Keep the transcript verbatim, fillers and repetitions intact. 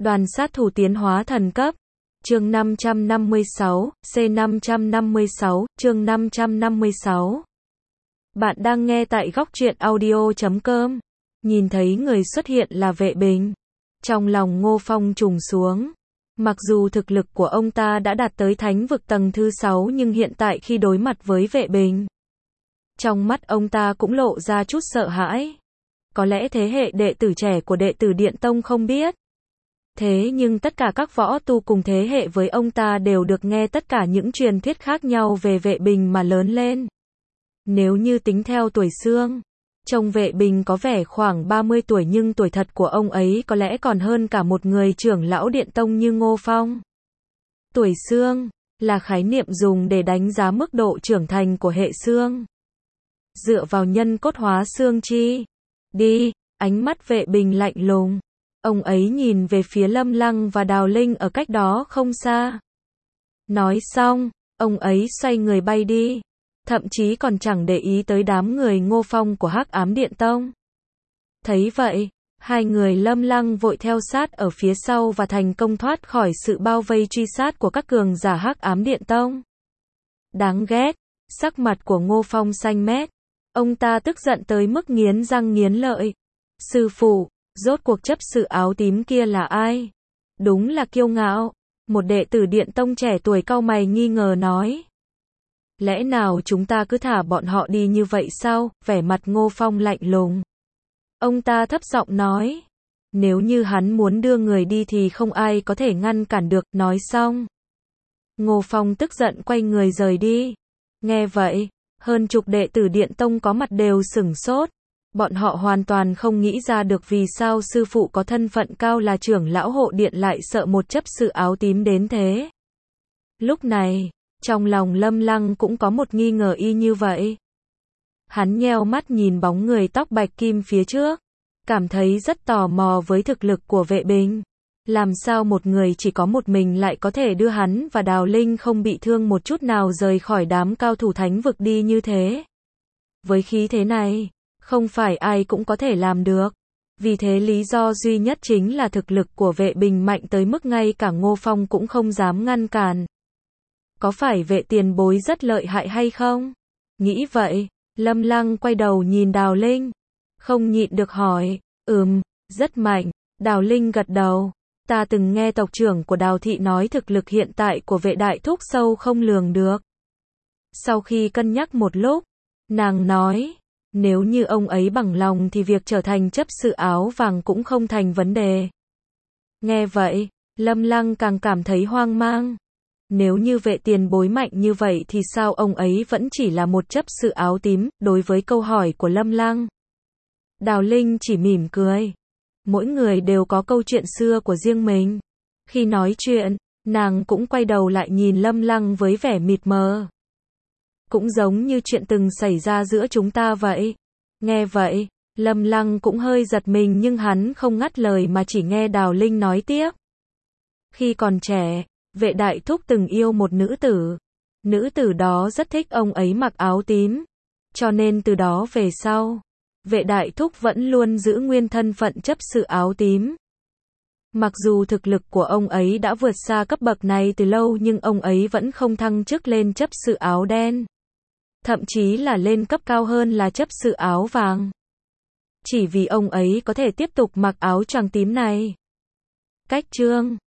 Đoàn sát thủ tiến hóa thần cấp. Chương năm trăm năm mươi sáu, C năm trăm năm mươi sáu, chương năm trăm năm mươi sáu. Bạn đang nghe tại góc truyện audio chấm com. Nhìn thấy người xuất hiện là Vệ Bình. Trong lòng Ngô Phong trùng xuống. Mặc dù thực lực của ông ta đã đạt tới thánh vực tầng thứ sáu nhưng hiện tại khi đối mặt với Vệ Bình, trong mắt ông ta cũng lộ ra chút sợ hãi. Có lẽ thế hệ đệ tử trẻ của đệ tử Điện Tông không biết. Thế nhưng tất cả các võ tu cùng thế hệ với ông ta đều được nghe tất cả những truyền thuyết khác nhau về Vệ Bình mà lớn lên. Nếu như tính theo tuổi xương, trông Vệ Bình có vẻ khoảng ba mươi tuổi nhưng tuổi thật của ông ấy có lẽ còn hơn cả một người trưởng lão Điện Tông như Ngô Phong. Tuổi xương là khái niệm dùng để đánh giá mức độ trưởng thành của hệ xương, dựa vào nhân cốt hóa xương chi. Đi, ánh mắt Vệ Bình lạnh lùng. Ông ấy nhìn về phía Lâm Lăng và Đào Linh ở cách đó không xa. Nói xong, ông ấy xoay người bay đi. Thậm chí còn chẳng để ý tới đám người Ngô Phong của Hắc Ám Điện Tông. Thấy vậy, hai người Lâm Lăng vội theo sát ở phía sau và thành công thoát khỏi sự bao vây truy sát của các cường giả Hắc Ám Điện Tông. Đáng ghét, sắc mặt của Ngô Phong xanh mét. Ông ta tức giận tới mức nghiến răng nghiến lợi. Sư phụ, rốt cuộc chấp sự áo tím kia là ai? Đúng là kiêu ngạo. Một đệ tử Điện Tông trẻ tuổi cau mày nghi ngờ nói. Lẽ nào chúng ta cứ thả bọn họ đi như vậy sao? Vẻ mặt Ngô Phong lạnh lùng. Ông ta thấp giọng nói. Nếu như hắn muốn đưa người đi thì không ai có thể ngăn cản được. Nói xong, Ngô Phong tức giận quay người rời đi. Nghe vậy, hơn chục đệ tử Điện Tông có mặt đều sửng sốt. Bọn họ hoàn toàn không nghĩ ra được vì sao sư phụ có thân phận cao là trưởng lão hộ điện lại sợ một chấp sự áo tím đến thế. Lúc này, trong lòng Lâm Lăng cũng có một nghi ngờ y như vậy. Hắn nheo mắt nhìn bóng người tóc bạch kim phía trước, cảm thấy rất tò mò với thực lực của Vệ Bình. Làm sao một người chỉ có một mình lại có thể đưa hắn và Đào Linh không bị thương một chút nào rời khỏi đám cao thủ thánh vực đi như thế? Với khí thế này, không phải ai cũng có thể làm được. Vì thế lý do duy nhất chính là thực lực của Vệ Bình mạnh tới mức ngay cả Ngô Phong cũng không dám ngăn cản. Có phải Vệ tiền bối rất lợi hại hay không? Nghĩ vậy, Lâm Lăng quay đầu nhìn Đào Linh. Không nhịn được hỏi. Ừm, rất mạnh. Đào Linh gật đầu. Ta từng nghe tộc trưởng của Đào Thị nói thực lực hiện tại của Vệ đại thúc sâu không lường được. Sau khi cân nhắc một lúc, nàng nói. Nếu như ông ấy bằng lòng thì việc trở thành chấp sự áo vàng cũng không thành vấn đề. Nghe vậy, Lâm Lăng càng cảm thấy hoang mang. Nếu như Vệ tiền bối mạnh như vậy thì sao ông ấy vẫn chỉ là một chấp sự áo tím? Đối với câu hỏi của Lâm Lăng, Đào Linh chỉ mỉm cười. Mỗi người đều có câu chuyện xưa của riêng mình. Khi nói chuyện, nàng cũng quay đầu lại nhìn Lâm Lăng với vẻ mịt mờ. Cũng giống như chuyện từng xảy ra giữa chúng ta vậy. Nghe vậy, Lâm Lăng cũng hơi giật mình nhưng hắn không ngắt lời mà chỉ nghe Đào Linh nói tiếp. Khi còn trẻ, Vệ đại thúc từng yêu một nữ tử. Nữ tử đó rất thích ông ấy mặc áo tím. Cho nên từ đó về sau, Vệ đại thúc vẫn luôn giữ nguyên thân phận chấp sự áo tím. Mặc dù thực lực của ông ấy đã vượt xa cấp bậc này từ lâu nhưng ông ấy vẫn không thăng chức lên chấp sự áo đen. Thậm chí là lên cấp cao hơn là chấp sự áo vàng. Chỉ vì ông ấy có thể tiếp tục mặc áo choàng tím này. Cách chương